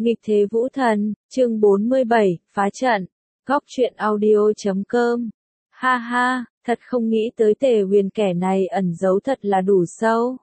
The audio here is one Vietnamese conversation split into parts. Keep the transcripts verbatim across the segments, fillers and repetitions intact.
Nghịch thế vũ thần, chương bốn mươi bảy, phá trận. Góc truyện audio chấm com. Ha ha, thật không nghĩ tới Tề Huyền kẻ này ẩn giấu thật là đủ sâu.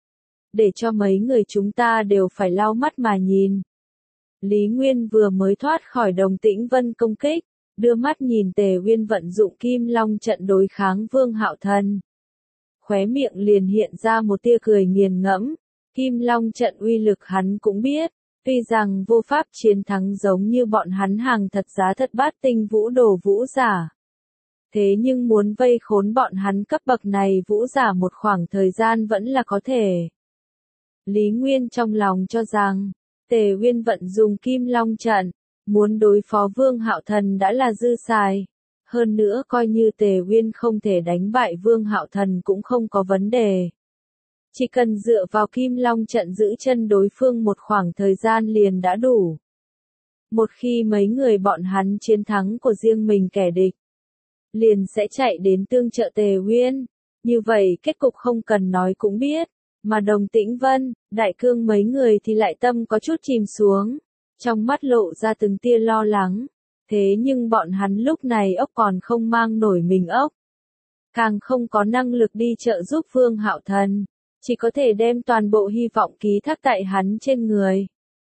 Để cho mấy người chúng ta đều phải lau mắt mà nhìn. Lý Nguyên vừa mới thoát khỏi Đồng Tĩnh Vân công kích, đưa mắt nhìn Tề Huyền vận dụng Kim Long trận đối kháng Vương Hạo Thần. Khóe miệng liền hiện ra một tia cười nghiền ngẫm, Kim Long trận uy lực hắn cũng biết. Tuy rằng vô pháp chiến thắng giống như bọn hắn hàng thật giá thật bát tinh vũ đồ vũ giả. Thế nhưng muốn vây khốn bọn hắn cấp bậc này vũ giả một khoảng thời gian vẫn là có thể. Lý Nguyên trong lòng cho rằng, Tề Uyên vận dùng Kim Long trận, muốn đối phó Vương Hạo Thần đã là dư xài. Hơn nữa coi như Tề Uyên không thể đánh bại Vương Hạo Thần cũng không có vấn đề. Chỉ cần dựa vào Kim Long trận giữ chân đối phương một khoảng thời gian liền đã đủ. Một khi mấy người bọn hắn chiến thắng của riêng mình kẻ địch, liền sẽ chạy đến tương trợ Tề Uyên. Như vậy kết cục không cần nói cũng biết, mà Đồng Tĩnh Vân, Đại Cương mấy người thì lại tâm có chút chìm xuống, trong mắt lộ ra từng tia lo lắng. Thế nhưng bọn hắn lúc này ốc còn không mang nổi mình ốc, càng không có năng lực đi trợ giúp Vương Hạo Thần. Chỉ có thể đem toàn bộ hy vọng ký thác tại hắn trên người.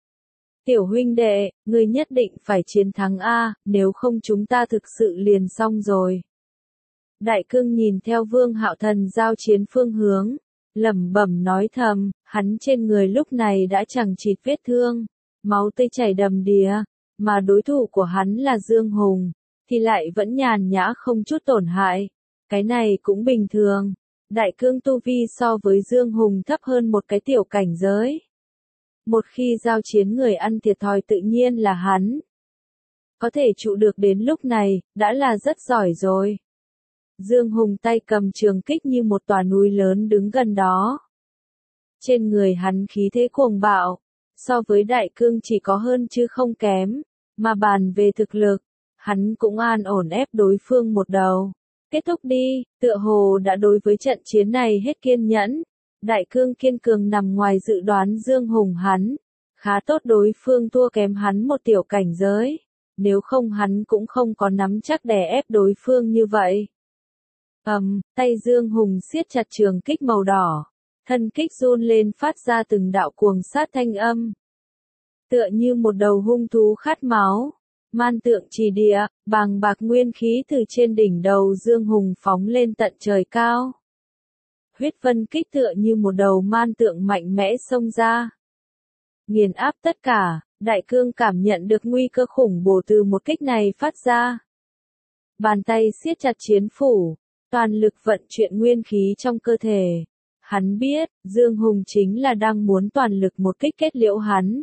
Tiểu huynh đệ, ngươi nhất định phải chiến thắng A, nếu không chúng ta thực sự liền xong rồi. Đại Cương nhìn theo Vương Hạo Thần giao chiến phương hướng, lẩm bẩm nói thầm, hắn trên người lúc này đã chẳng chịt vết thương, máu tươi chảy đầm đìa, mà đối thủ của hắn là Dương Hùng, thì lại vẫn nhàn nhã không chút tổn hại. Cái này cũng bình thường. Đại Cương tu vi so với Dương Hùng thấp hơn một cái tiểu cảnh giới. Một khi giao chiến người ăn thiệt thòi tự nhiên là hắn. Có thể trụ được đến lúc này, đã là rất giỏi rồi. Dương Hùng tay cầm trường kích như một tòa núi lớn đứng gần đó. Trên người hắn khí thế cuồng bạo, so với Đại Cương chỉ có hơn chứ không kém, mà bàn về thực lực, hắn cũng an ổn ép đối phương một đầu. Kết thúc đi, tựa hồ đã đối với trận chiến này hết kiên nhẫn. Đại Cương kiên cường nằm ngoài dự đoán Dương Hùng hắn. Khá tốt đối phương thua kém hắn một tiểu cảnh giới. Nếu không hắn cũng không có nắm chắc đè ép đối phương như vậy. Ầm, um, tay Dương Hùng siết chặt trường kích màu đỏ. Thân kích run lên phát ra từng đạo cuồng sát thanh âm. Tựa như một đầu hung thú khát máu. Man tượng trì địa, bàng bạc nguyên khí từ trên đỉnh đầu Dương Hùng phóng lên tận trời cao. Huyết vân kích tựa như một đầu man tượng mạnh mẽ xông ra. Nghiền áp tất cả, Đại Cương cảm nhận được nguy cơ khủng bố từ một kích này phát ra. Bàn tay siết chặt chiến phủ, toàn lực vận chuyển nguyên khí trong cơ thể. Hắn biết, Dương Hùng chính là đang muốn toàn lực một kích kết liễu hắn.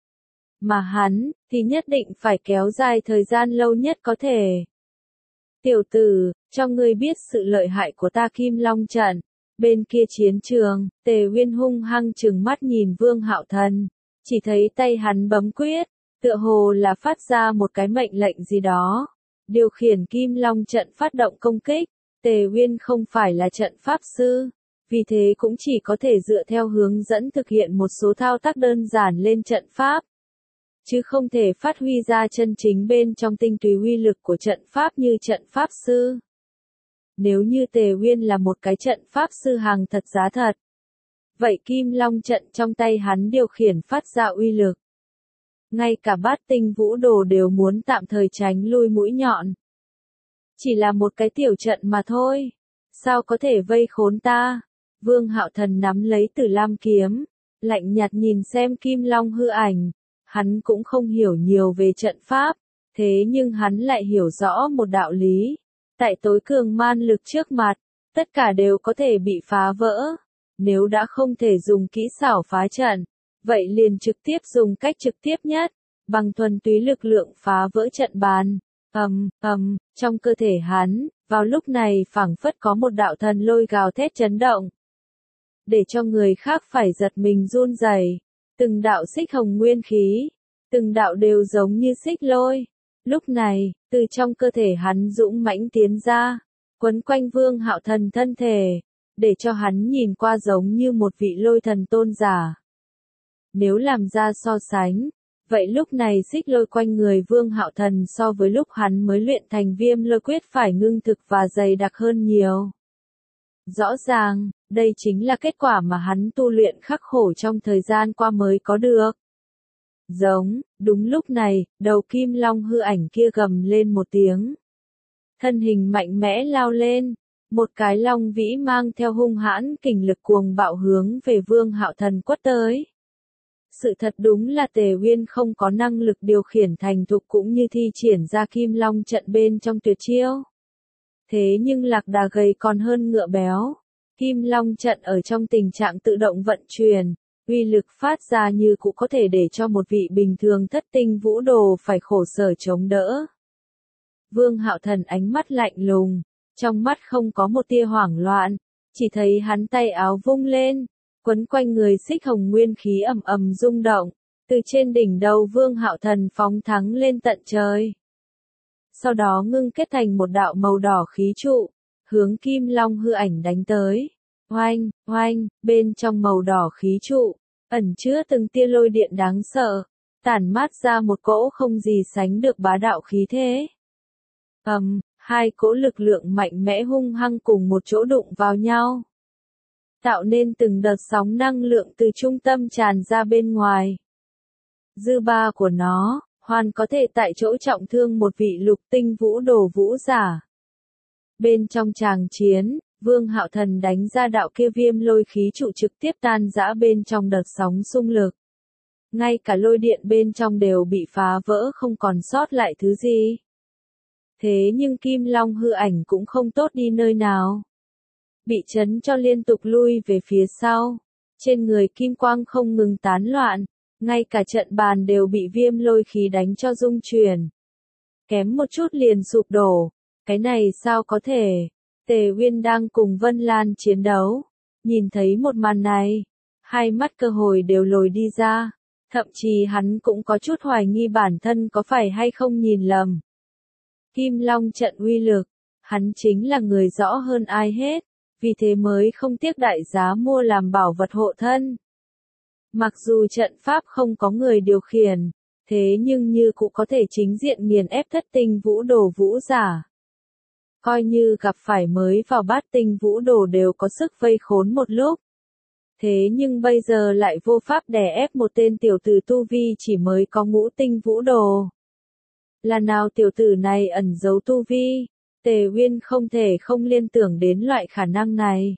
Mà hắn, thì nhất định phải kéo dài thời gian lâu nhất có thể. Tiểu tử, cho ngươi biết sự lợi hại của ta Kim Long trận. Bên kia chiến trường, Tề Uyên hung hăng trừng mắt nhìn Vương Hạo Thần. Chỉ thấy tay hắn bấm quyết, tựa hồ là phát ra một cái mệnh lệnh gì đó. Điều khiển Kim Long trận phát động công kích. Tề Uyên không phải là trận pháp sư. Vì thế cũng chỉ có thể dựa theo hướng dẫn thực hiện một số thao tác đơn giản lên trận pháp. Chứ không thể phát huy ra chân chính bên trong tinh túy uy lực của trận pháp như trận pháp sư. Nếu như Tề Uyên là một cái trận pháp sư hàng thật giá thật, vậy Kim Long trận trong tay hắn điều khiển phát ra uy lực. Ngay cả bát tinh vũ đồ đều muốn tạm thời tránh lui mũi nhọn. Chỉ là một cái tiểu trận mà thôi, sao có thể vây khốn ta? Vương Hạo Thần nắm lấy Tử Lam kiếm, lạnh nhạt nhìn xem Kim Long hư ảnh. Hắn cũng không hiểu nhiều về trận pháp, thế nhưng hắn lại hiểu rõ một đạo lý. Tại tối cường man lực trước mặt, tất cả đều có thể bị phá vỡ. Nếu đã không thể dùng kỹ xảo phá trận, vậy liền trực tiếp dùng cách trực tiếp nhất, bằng thuần túy lực lượng phá vỡ trận bàn. Ầm, ầm, trong cơ thể hắn, vào lúc này phảng phất có một đạo thần lôi gào thét chấn động. Để cho người khác phải giật mình run rẩy. Từng đạo xích hồng nguyên khí, từng đạo đều giống như xích lôi. Lúc này, từ trong cơ thể hắn dũng mãnh tiến ra, quấn quanh Vương Hạo Thần thân thể, để cho hắn nhìn qua giống như một vị lôi thần tôn giả. Nếu làm ra so sánh, Vậy lúc này xích lôi quanh người Vương Hạo Thần so với lúc hắn mới luyện thành viêm lôi quyết phải ngưng thực và dày đặc hơn nhiều. Rõ ràng, đây chính là kết quả mà hắn tu luyện khắc khổ trong thời gian qua mới có được. Giống, đúng lúc này, đầu kim long hư ảnh kia gầm lên một tiếng. Thân hình mạnh mẽ lao lên, một cái long vĩ mang theo hung hãn kình lực cuồng bạo hướng về Vương Hạo Thần quất tới. Sự thật đúng là Tề Uyên không có năng lực điều khiển thành thục cũng như thi triển ra kim long trận bên trong tuyệt chiêu. Thế nhưng lạc đà gầy còn hơn ngựa béo. Kim long trận ở trong tình trạng tự động vận chuyển, uy lực phát ra như cũng có thể để cho một vị bình thường thất tinh vũ đồ phải khổ sở chống đỡ. Vương Hạo Thần ánh mắt lạnh lùng, trong mắt không có một tia hoảng loạn, chỉ thấy hắn tay áo vung lên, quấn quanh người xích hồng nguyên khí ầm ầm rung động, từ trên đỉnh đầu Vương Hạo Thần phóng thẳng lên tận trời. Sau đó ngưng kết thành một đạo màu đỏ khí trụ, hướng kim long hư ảnh đánh tới. Oanh, oanh, bên trong màu đỏ khí trụ, ẩn chứa từng tia lôi điện đáng sợ, tản mát ra một cỗ không gì sánh được bá đạo khí thế. Ầm, um, hai cỗ lực lượng mạnh mẽ hung hăng cùng một chỗ đụng vào nhau, tạo nên từng đợt sóng năng lượng từ trung tâm tràn ra bên ngoài. Dư ba của nó, hoàn có thể tại chỗ trọng thương một vị lục tinh vũ đồ vũ giả. Bên trong tràng chiến, Vương Hạo Thần đánh ra đạo kia viêm lôi khí trụ trực tiếp tan rã bên trong đợt sóng xung lực. Ngay cả lôi điện bên trong đều bị phá vỡ không còn sót lại thứ gì. Thế nhưng kim long hư ảnh cũng không tốt đi nơi nào. Bị chấn cho liên tục lui về phía sau. Trên người kim quang không ngừng tán loạn. Ngay cả trận bàn đều bị viêm lôi khí đánh cho rung chuyển. Kém một chút liền sụp đổ. Cái này sao có thể? Tề Uyên đang cùng Vân Lan chiến đấu. Nhìn thấy một màn này. Hai mắt cơ hồi đều lồi đi ra. Thậm chí hắn cũng có chút hoài nghi bản thân có phải hay không nhìn lầm. Kim Long trận uy lực. Hắn chính là người rõ hơn ai hết. Vì thế mới không tiếc đại giá mua làm bảo vật hộ thân. Mặc dù trận pháp không có người điều khiển, thế nhưng như cũng có thể chính diện nghiền ép thất tinh vũ đồ vũ giả. Coi như gặp phải mới vào bát tinh vũ đồ đều có sức vây khốn một lúc. Thế nhưng bây giờ lại vô pháp đè ép một tên tiểu tử tu vi chỉ mới có ngũ tinh vũ đồ. Là nào tiểu tử này ẩn giấu tu vi? Tề Uyên không thể không liên tưởng đến loại khả năng này.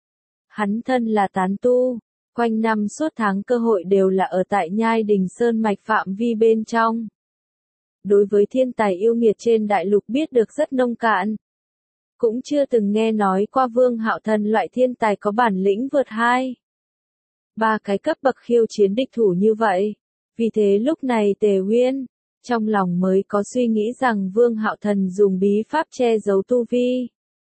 Hắn thân là tán tu. Quanh năm suốt tháng cơ hội đều là ở tại Nhai Đình Sơn mạch phạm vi bên trong. Đối với thiên tài yêu nghiệt trên đại lục biết được rất nông cạn. Cũng chưa từng nghe nói qua Vương Hạo Thần loại thiên tài có bản lĩnh vượt hai. Ba cái cấp bậc khiêu chiến địch thủ như vậy. Vì thế lúc này Tề Uyên, trong lòng mới có suy nghĩ rằng Vương Hạo Thần dùng bí pháp che giấu tu vi.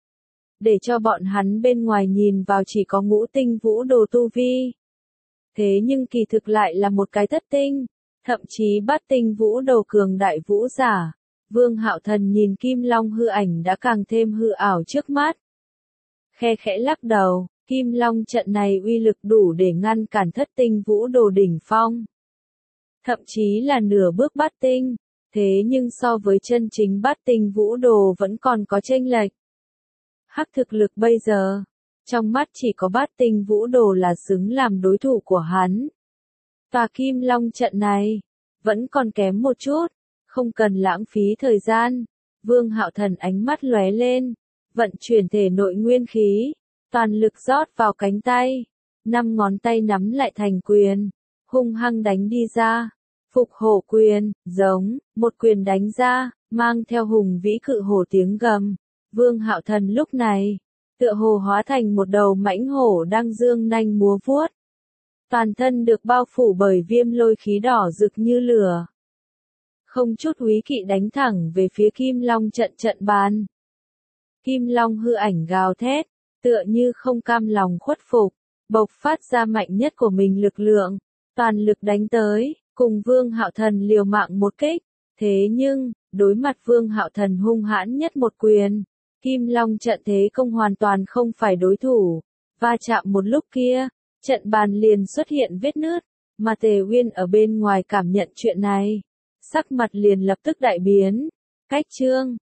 Để cho bọn hắn bên ngoài nhìn vào chỉ có ngũ tinh vũ đồ tu vi. Thế nhưng kỳ thực lại là một cái thất tinh, thậm chí bát tinh vũ đồ cường đại vũ giả. Vương Hạo Thần nhìn kim long hư ảnh đã càng thêm hư ảo trước mắt. Khe khẽ lắc đầu, kim long trận này uy lực đủ để ngăn cản thất tinh vũ đồ đỉnh phong. Thậm chí là nửa bước bát tinh, thế nhưng so với chân chính bát tinh vũ đồ vẫn còn có chênh lệch. Hắc thực lực bây giờ, trong mắt chỉ có bát tinh vũ đồ là xứng làm đối thủ của hắn. Tòa kim long trận này, vẫn còn kém một chút, không cần lãng phí thời gian. Vương Hạo Thần ánh mắt lóe lên, vận chuyển thể nội nguyên khí, toàn lực rót vào cánh tay, năm ngón tay nắm lại thành quyền, hung hăng đánh đi ra. Phục hổ quyền, giống, một quyền đánh ra, mang theo hùng vĩ cự hổ tiếng gầm. Vương Hạo Thần lúc này, tựa hồ hóa thành một đầu mãnh hổ đang dương nanh múa vuốt. Toàn thân được bao phủ bởi viêm lôi khí đỏ rực như lửa. Không chút úy kỵ đánh thẳng về phía Kim Long trận trận bàn. Kim Long hư ảnh gào thét, tựa như không cam lòng khuất phục, bộc phát ra mạnh nhất của mình lực lượng, toàn lực đánh tới, cùng Vương Hạo Thần liều mạng một kích. Thế nhưng, đối mặt Vương Hạo Thần hung hãn nhất một quyền, Kim Long trận thế công hoàn toàn không phải đối thủ. Va chạm một lúc kia, trận bàn liền xuất hiện vết nứt, Mà Tề Uyên ở bên ngoài cảm nhận chuyện này, sắc mặt liền lập tức đại biến. Cách chương